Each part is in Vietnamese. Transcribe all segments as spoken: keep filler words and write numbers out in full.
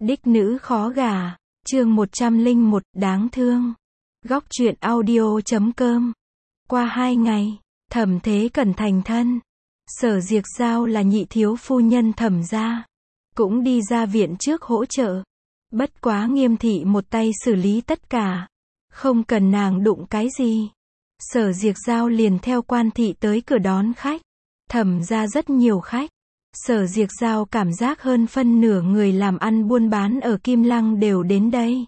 Đích nữ khó gả, chương một trăm lẻ một, đáng thương. Góc truyện audio chấm com. Qua hai ngày, Thẩm Thế Cẩn thành thân. Sở Diệc Giao là nhị thiếu phu nhân Thẩm gia, cũng đi ra viện trước hỗ trợ. Bất quá Nghiêm thị một tay xử lý tất cả, không cần nàng đụng cái gì. Sở Diệc Giao liền theo quan thị tới cửa đón khách. Thẩm gia rất nhiều khách. Sở Diệc Giao cảm giác hơn phân nửa người làm ăn buôn bán ở Kim Lăng đều đến đây.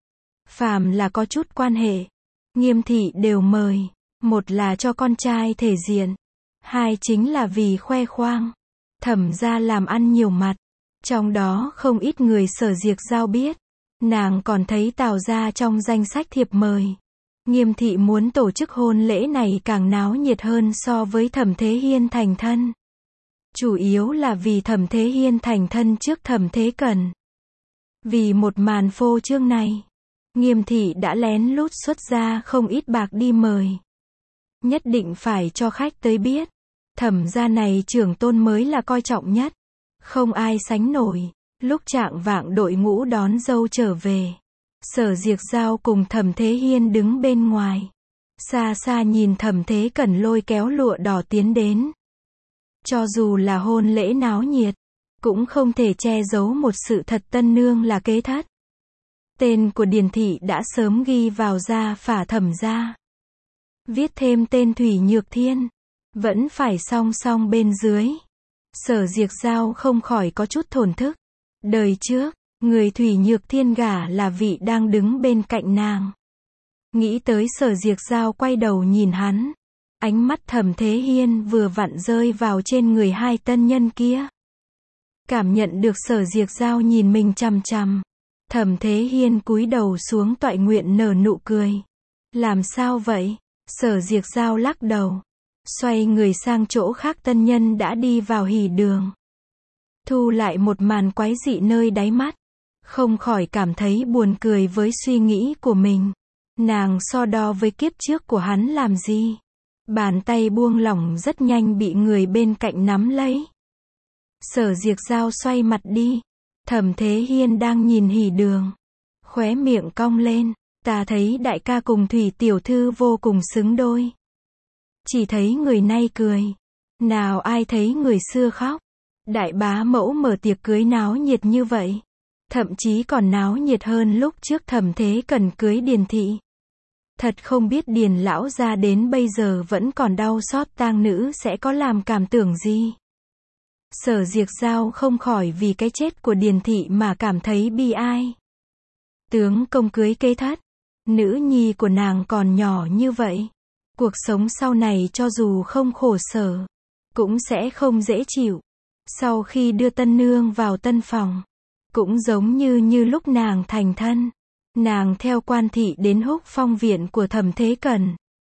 Phàm là có chút quan hệ, Nghiêm thị đều mời. Một là cho con trai thể diện, hai chính là vì khoe khoang. Thẩm gia làm ăn nhiều mặt, trong đó không ít người Sở Diệc Giao biết. Nàng còn thấy Tào gia trong danh sách thiệp mời. Nghiêm thị muốn tổ chức hôn lễ này càng náo nhiệt hơn so với Thẩm Thế Hiên thành thân. Chủ yếu là vì Thẩm Thế Hiên thành thân trước Thẩm Thế Cẩn. Vì một màn phô trương này, Nghiêm thị đã lén lút xuất ra không ít bạc đi mời. Nhất định phải cho khách tới biết, Thẩm gia này trưởng tôn mới là coi trọng nhất, không ai sánh nổi. Lúc trạng vạng đội ngũ đón dâu trở về, Sở Diệc Giao cùng Thẩm Thế Hiên đứng bên ngoài, xa xa nhìn Thẩm Thế Cẩn lôi kéo lụa đỏ tiến đến. Cho dù là hôn lễ náo nhiệt, cũng không thể che giấu một sự thật tân nương là kế thất. Tên của Điền thị đã sớm ghi vào gia phả Thẩm gia. Viết thêm tên Thủy Nhược Thiên, vẫn phải song song bên dưới. Sở Diệc Giao không khỏi có chút thổn thức. Đời trước, người Thủy Nhược Thiên gả là vị đang đứng bên cạnh nàng. Nghĩ tới Sở Diệc Giao quay đầu nhìn hắn. Ánh mắt Thẩm Thế Hiên vừa vặn rơi vào trên người hai tân nhân kia. Cảm nhận được Sở Diệc Giao nhìn mình chằm chằm, Thẩm Thế Hiên cúi đầu xuống toại nguyện nở nụ cười. Làm sao vậy? Sở Diệc Giao lắc đầu, xoay người sang chỗ khác. Tân nhân đã đi vào hỉ đường. Thu lại một màn quái dị nơi đáy mắt, không khỏi cảm thấy buồn cười với suy nghĩ của mình. Nàng so đo với kiếp trước của hắn làm gì? Bàn tay buông lỏng rất nhanh bị người bên cạnh nắm lấy. Sở Diệc Giao xoay mặt đi. Thẩm Thế Hiên đang nhìn hỉ đường, khóe miệng cong lên. Ta thấy đại ca cùng Thủy tiểu thư vô cùng xứng đôi. Chỉ thấy người nay cười, nào ai thấy người xưa khóc. Đại bá mẫu mở tiệc cưới náo nhiệt như vậy, thậm chí còn náo nhiệt hơn lúc trước Thẩm Thế Cẩn cưới Điền thị. Thật không biết Điền lão gia đến bây giờ vẫn còn đau xót tang nữ sẽ có làm cảm tưởng gì. Sở Diệc Giao không khỏi vì cái chết của Điền thị mà cảm thấy bi ai. Tướng công cưới kế thất, nữ nhi của nàng còn nhỏ như vậy, cuộc sống sau này cho dù không khổ sở, cũng sẽ không dễ chịu. Sau khi đưa tân nương vào tân phòng, cũng giống như như lúc nàng thành thân, nàng theo quan thị đến Húc Phong viện của Thẩm Thế Cẩn.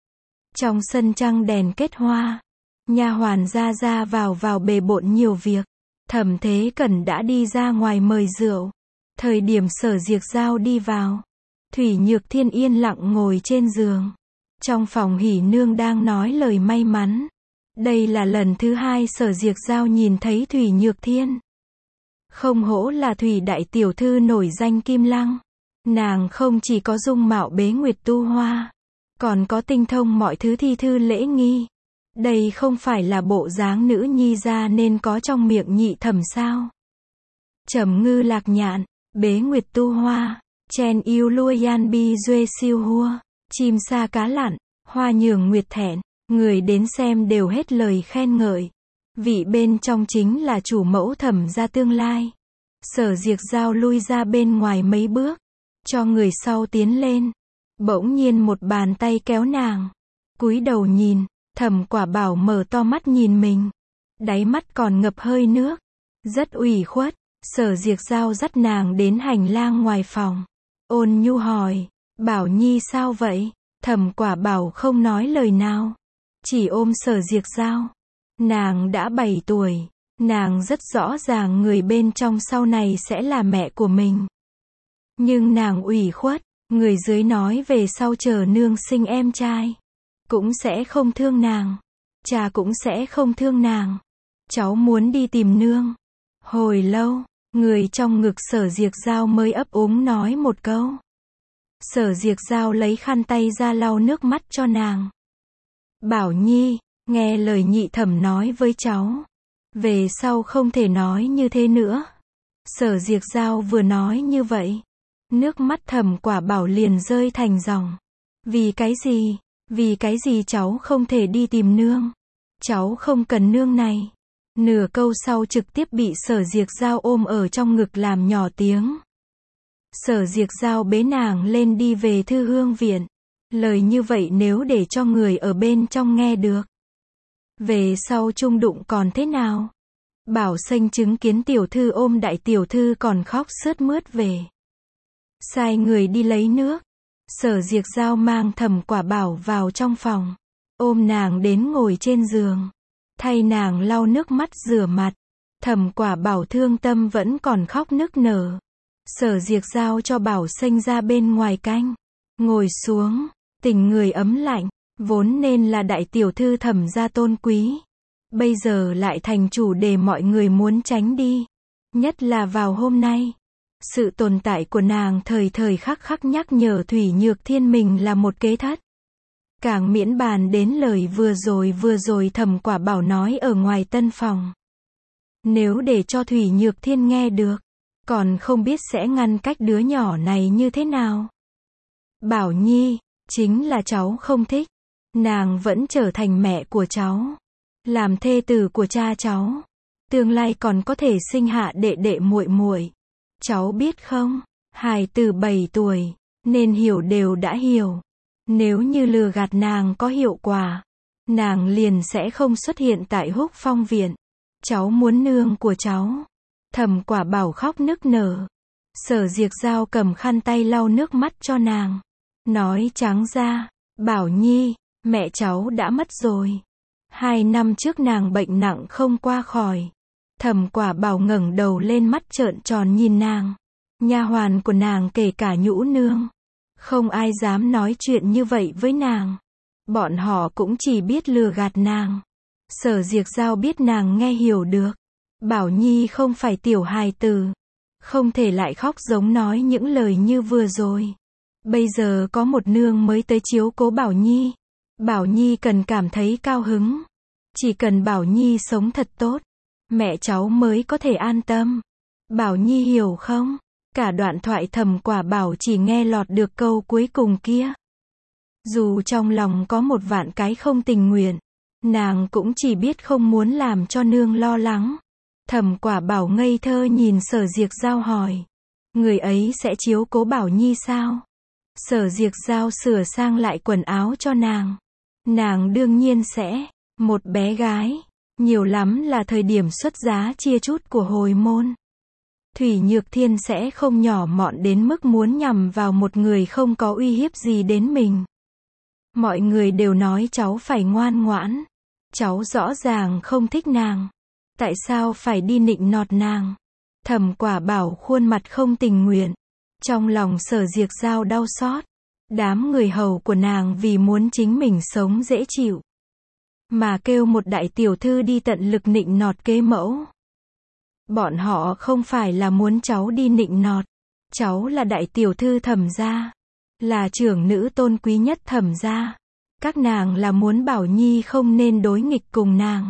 Trong sân trăng đèn kết hoa, nha hoàn ra ra vào vào bề bộn nhiều việc. Thẩm Thế Cẩn đã đi ra ngoài mời rượu. Thời điểm Sở Diệc Giao đi vào, Thủy Nhược Thiên yên lặng ngồi trên giường. Trong phòng hỉ nương đang nói lời may mắn. Đây là lần thứ hai Sở Diệc Giao nhìn thấy Thủy Nhược Thiên. Không hổ là Thủy đại tiểu thư nổi danh Kim Lăng. Nàng không chỉ có dung mạo bế nguyệt tu hoa, còn có tinh thông mọi thứ thi thư lễ nghi. Đây không phải là bộ dáng nữ nhi ra nên có trong miệng nhị thẩm sao? Trầm ngư lạc nhạn, bế nguyệt tu hoa, chen yêu lua yan bi duê siêu hua, chim sa cá lặn, hoa nhường nguyệt thẹn. Người đến xem đều hết lời khen ngợi. Vị bên trong chính là chủ mẫu Thẩm gia tương lai. Sở Diệc Giao lui ra bên ngoài mấy bước, cho người sau tiến lên. Bỗng nhiên một bàn tay kéo nàng, cúi đầu nhìn. Thẩm Quả Bảo mở to mắt nhìn mình, đáy mắt còn ngập hơi nước, rất ủy khuất. Sở Diệc Giao dắt nàng đến hành lang ngoài phòng, ôn nhu hỏi, Bảo Nhi sao vậy? Thẩm Quả Bảo không nói lời nào, chỉ ôm Sở Diệc Giao. Nàng đã bảy tuổi, nàng rất rõ ràng người bên trong sau này sẽ là mẹ của mình. Nhưng nàng ủy khuất, người dưới nói về sau chờ nương sinh em trai, cũng sẽ không thương nàng, cha cũng sẽ không thương nàng. Cháu muốn đi tìm nương. Hồi lâu, Người trong ngực Sở Diệc Giao mới ấp úng nói một câu. Sở Diệc Giao lấy khăn tay ra lau nước mắt cho nàng. Bảo Nhi, nghe lời nhị thẩm nói với cháu. Về sau không thể nói như thế nữa. Sở Diệc Giao vừa nói như vậy. Nước mắt Thẩm Quả Bảo liền rơi thành dòng. Vì cái gì? Vì cái gì cháu không thể đi tìm nương? Cháu không cần nương này. Nửa câu sau trực tiếp bị Sở Diệc Giao ôm ở trong ngực làm nhỏ tiếng. Sở Diệc Giao bế nàng lên đi về Thư Hương viện. Lời như vậy nếu để cho người ở bên trong nghe được. Về sau chung đụng còn thế nào? Bảo Xanh chứng kiến tiểu thư ôm đại tiểu thư còn khóc sướt mướt về. Sai người đi lấy nước. Sở Diệc Giao mang Thẩm Quả Bảo vào trong phòng. Ôm nàng đến ngồi trên giường. Thay nàng lau nước mắt rửa mặt. Thẩm Quả Bảo thương tâm vẫn còn khóc nức nở. Sở Diệc Giao cho Bảo Xanh ra bên ngoài canh. Ngồi xuống. Tình người ấm lạnh. Vốn nên là đại tiểu thư Thẩm gia tôn quý. Bây giờ lại thành chủ đề mọi người muốn tránh đi. Nhất là vào hôm nay. Sự tồn tại của nàng thời thời khắc khắc nhắc nhở Thủy Nhược Thiên mình là một kế thất. Càng miễn bàn đến lời vừa rồi vừa rồi Thẩm Quả Bảo nói ở ngoài tân phòng. Nếu để cho Thủy Nhược Thiên nghe được, còn không biết sẽ ngăn cách đứa nhỏ này như thế nào. Bảo Nhi, chính là cháu không thích. Nàng vẫn trở thành mẹ của cháu. Làm thê tử của cha cháu. Tương lai còn có thể sinh hạ đệ đệ muội muội. Cháu biết không, hài tử bảy tuổi, nên hiểu đều đã hiểu. Nếu như lừa gạt nàng có hiệu quả, nàng liền sẽ không xuất hiện tại Húc Phong viện. Cháu muốn nương của cháu. Thẩm Quả Bảo khóc nức nở. Sở Diệc Giao cầm khăn tay lau nước mắt cho nàng. Nói trắng ra, Bảo Nhi, mẹ cháu đã mất rồi. Hai năm trước nàng bệnh nặng không qua khỏi. Thẩm Quả Bảo ngẩng đầu lên mắt trợn tròn nhìn nàng. Nha hoàn của nàng kể cả Nhũ nương. Không ai dám nói chuyện như vậy với nàng. Bọn họ cũng chỉ biết lừa gạt nàng. Sở Diệc Giao biết nàng nghe hiểu được. Bảo Nhi không phải tiểu hài tử. Không thể lại khóc giống nói những lời như vừa rồi. Bây giờ có một nương mới tới chiếu cố Bảo Nhi. Bảo Nhi cần cảm thấy cao hứng. Chỉ cần Bảo Nhi sống thật tốt, mẹ cháu mới có thể an tâm. Bảo Nhi hiểu không? Cả đoạn thoại Thẩm Quả Bảo chỉ nghe lọt được câu cuối cùng kia. Dù trong lòng có một vạn cái không tình nguyện, nàng cũng chỉ biết không muốn làm cho nương lo lắng. Thẩm Quả Bảo ngây thơ nhìn Sở Diệc Giao hỏi. Người ấy sẽ chiếu cố Bảo Nhi sao? Sở Diệc Giao sửa sang lại quần áo cho nàng. Nàng đương nhiên sẽ. Một bé gái. Nhiều lắm là thời điểm xuất giá chia chút của hồi môn. Thủy Nhược Thiên sẽ không nhỏ mọn đến mức muốn nhằm vào một người không có uy hiếp gì đến mình. Mọi người đều nói cháu phải ngoan ngoãn. Cháu rõ ràng không thích nàng. Tại sao phải đi nịnh nọt nàng? Thẩm Quả Bảo khuôn mặt không tình nguyện. Trong lòng Sở Diệc Giao đau xót. Đám người hầu của nàng vì muốn chính mình sống dễ chịu. Mà kêu một đại tiểu thư đi tận lực nịnh nọt kế mẫu. Bọn họ không phải là muốn cháu đi nịnh nọt. Cháu là đại tiểu thư Thẩm gia. Là trưởng nữ tôn quý nhất Thẩm gia. Các nàng là muốn Bảo Nhi không nên đối nghịch cùng nàng.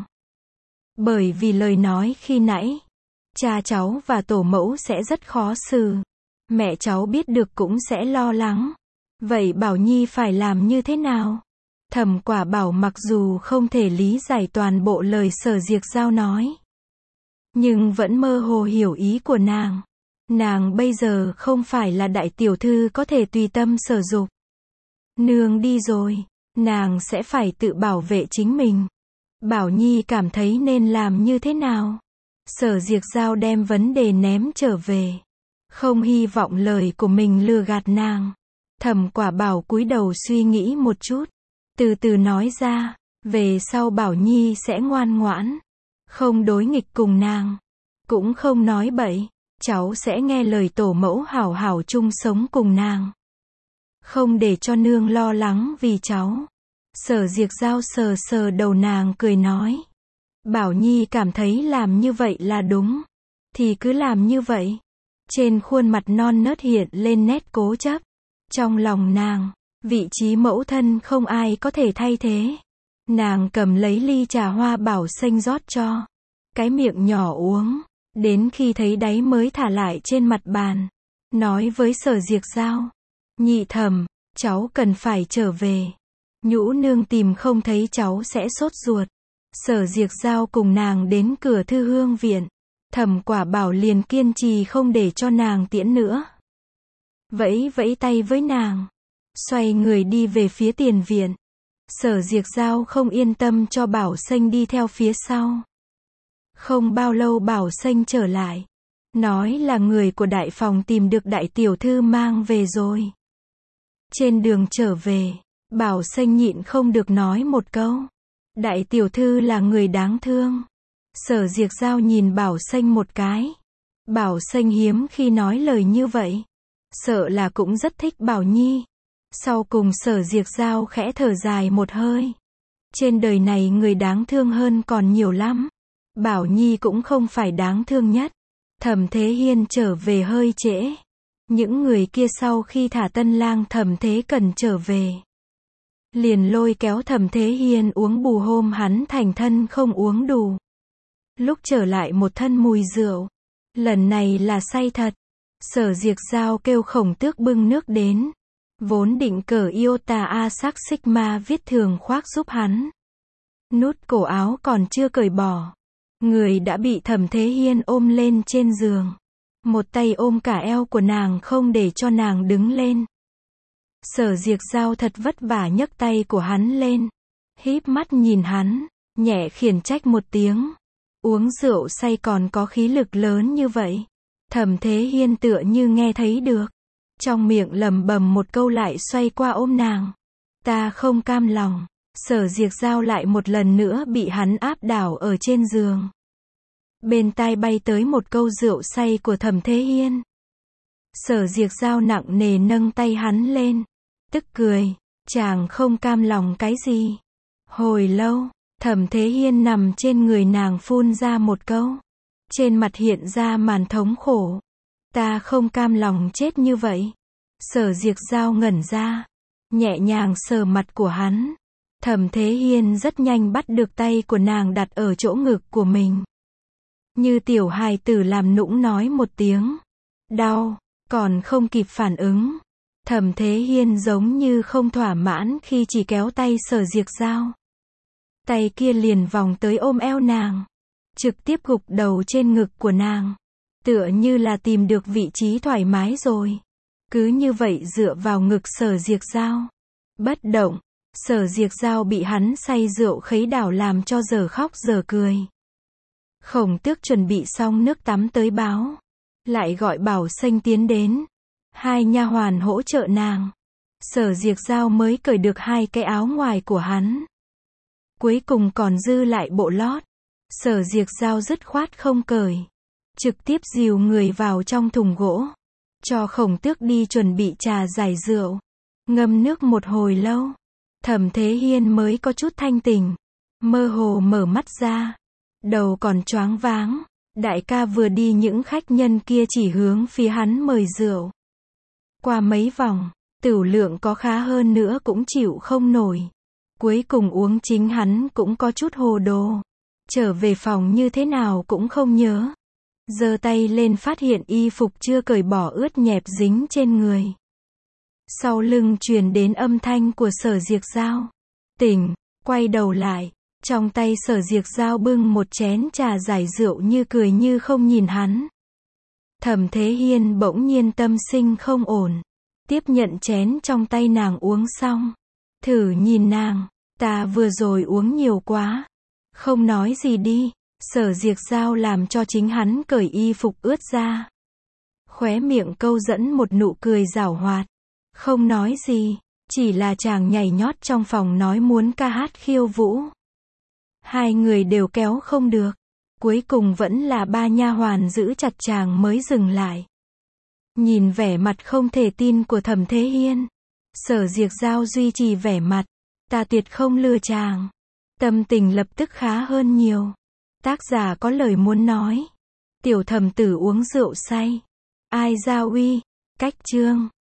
Bởi vì lời nói khi nãy, cha cháu và tổ mẫu sẽ rất khó xử. Mẹ cháu biết được cũng sẽ lo lắng. Vậy Bảo Nhi phải làm như thế nào? Thẩm Quả Bảo mặc dù không thể lý giải toàn bộ lời Sở Diệc Giao nói, nhưng vẫn mơ hồ hiểu ý của nàng. Nàng bây giờ không phải là đại tiểu thư có thể tùy tâm sở dục. Nương đi rồi, nàng sẽ phải tự bảo vệ chính mình. Bảo Nhi cảm thấy nên làm như thế nào? Sở Diệc Giao đem vấn đề ném trở về. Không hy vọng lời của mình lừa gạt nàng. Thẩm Quả Bảo cúi đầu suy nghĩ một chút. Từ từ nói ra, về sau Bảo Nhi sẽ ngoan ngoãn. Không đối nghịch cùng nàng. Cũng không nói bậy. Cháu sẽ nghe lời tổ mẫu hảo hảo chung sống cùng nàng. Không để cho nương lo lắng vì cháu. Sở Diệc Giao sờ sờ đầu nàng cười nói. Bảo Nhi cảm thấy làm như vậy là đúng. thì cứ làm như vậy. Trên khuôn mặt non nớt hiện lên nét cố chấp. Trong lòng nàng, vị trí mẫu thân không ai có thể thay thế. Nàng cầm lấy ly trà hoa bảo xanh rót cho. Cái miệng nhỏ uống, đến khi thấy đáy mới thả lại trên mặt bàn. Nói với Sở Diệc Dao, nhị thẩm, cháu cần phải trở về. Nhũ nương tìm không thấy cháu sẽ sốt ruột. Sở Diệc Dao cùng nàng đến cửa Thư Hương viện. Thẩm Quả Bảo liền kiên trì không để cho nàng tiễn nữa. Vẫy vẫy tay với nàng, xoay người đi về phía tiền viện. Sở Diệc Dao không yên tâm cho Bảo Xanh đi theo phía sau. Không bao lâu Bảo Xanh trở lại, nói là người của đại phòng tìm được đại tiểu thư mang về rồi. Trên đường trở về, Bảo Xanh nhịn không được nói một câu. Đại tiểu thư là người đáng thương. Sở Diệc Dao nhìn Bảo Xanh một cái. Bảo Xanh hiếm khi nói lời như vậy. Sợ là cũng rất thích Bảo Nhi. Sau cùng Sở Diệc Dao khẽ thở dài một hơi. Trên đời này người đáng thương hơn còn nhiều lắm. Bảo Nhi cũng không phải đáng thương nhất. Thẩm Thế Hiên trở về hơi trễ. Những người kia sau khi thả tân lang Thẩm Thế Cần trở về, liền lôi kéo Thẩm Thế Hiên uống bù hôm hắn thành thân không uống đủ. Lúc trở lại một thân mùi rượu. Lần này là say thật. Sở Diệc Dao kêu Khổng Tước bưng nước đến. Vốn định cởi Iota A Sắc Sigma viết thường khoác giúp hắn. Nút cổ áo còn chưa cởi bỏ. Người đã bị Thẩm Thế Hiên ôm lên trên giường. Một tay ôm cả eo của nàng không để cho nàng đứng lên. Sở Diệc Dao thật vất vả nhấc tay của hắn lên. Híp mắt nhìn hắn, nhẹ khiển trách một tiếng. Uống rượu say còn có khí lực lớn như vậy. Thẩm Thế Hiên tựa như nghe thấy được. Trong miệng lầm bầm một câu lại xoay qua ôm nàng. Ta không cam lòng. Sở Diệc Dao lại một lần nữa bị hắn áp đảo ở trên giường. Bên tai bay tới một câu rượu say của Thẩm Thế Hiên. Sở Diệc Dao nặng nề nâng tay hắn lên. Tức cười. Chàng không cam lòng cái gì. Hồi lâu, Thẩm Thế Hiên nằm trên người nàng phun ra một câu. Trên mặt hiện ra màn thống khổ. Ta không cam lòng chết như vậy. Sở Diệc Dao ngẩn ra. Nhẹ nhàng sờ mặt của hắn. Thẩm Thế Hiên rất nhanh bắt được tay của nàng đặt ở chỗ ngực của mình. Như tiểu hài tử làm nũng nói một tiếng. Đau, còn không kịp phản ứng. Thẩm Thế Hiên giống như không thỏa mãn khi chỉ kéo tay Sở Diệc Dao. Tay kia liền vòng tới ôm eo nàng. Trực tiếp gục đầu trên ngực của nàng. Tựa như là tìm được vị trí thoải mái rồi. Cứ như vậy dựa vào ngực Sở Diệc Dao. Bất động. Sở Diệc Dao bị hắn say rượu khấy đảo làm cho giờ khóc giờ cười. Khổng Tước chuẩn bị xong nước tắm tới báo. Lại gọi Bảo Xanh tiến đến. Hai nha hoàn hỗ trợ nàng. Sở Diệc Dao mới cởi được hai cái áo ngoài của hắn. Cuối cùng còn dư lại bộ lót. Sở Diệc Dao dứt khoát không cởi. Trực tiếp dìu người vào trong thùng gỗ. Cho Khổng Tước đi chuẩn bị trà giải rượu. Ngâm nước một hồi lâu. Thẩm Thế Hiên mới có chút thanh tỉnh. Mơ hồ mở mắt ra. Đầu còn choáng váng. Đại ca vừa đi những khách nhân kia chỉ hướng phía hắn mời rượu. Qua mấy vòng, tửu lượng có khá hơn nữa cũng chịu không nổi. Cuối cùng uống chính hắn cũng có chút hồ đồ. Trở về phòng như thế nào cũng không nhớ. Giơ tay lên phát hiện y phục chưa cởi bỏ ướt nhẹp dính trên người. Sau lưng truyền đến âm thanh của Sở Diệc Dao. Tỉnh, quay đầu lại. Trong tay Sở Diệc Dao bưng một chén trà giải rượu như cười như không nhìn hắn. Thẩm Thế Hiên bỗng nhiên tâm sinh không ổn. Tiếp nhận chén trong tay nàng uống xong. Thử nhìn nàng. Ta vừa rồi uống nhiều quá. Không nói gì đi. Sở Diệc Dao làm cho chính hắn cởi y phục ướt ra. Khóe miệng câu dẫn một nụ cười giảo hoạt. Không nói gì. Chỉ là chàng nhảy nhót trong phòng nói muốn ca hát khiêu vũ. Hai người đều kéo không được. Cuối cùng vẫn là ba nha hoàn giữ chặt chàng mới dừng lại. Nhìn vẻ mặt không thể tin của Thẩm Thế Hiên. Sở Diệc Dao duy trì vẻ mặt. Ta tuyệt không lừa chàng. Tâm tình lập tức khá hơn nhiều. Tác giả có lời muốn nói. Tiểu thẩm tử uống rượu say. Ai gia uy. Cách chương.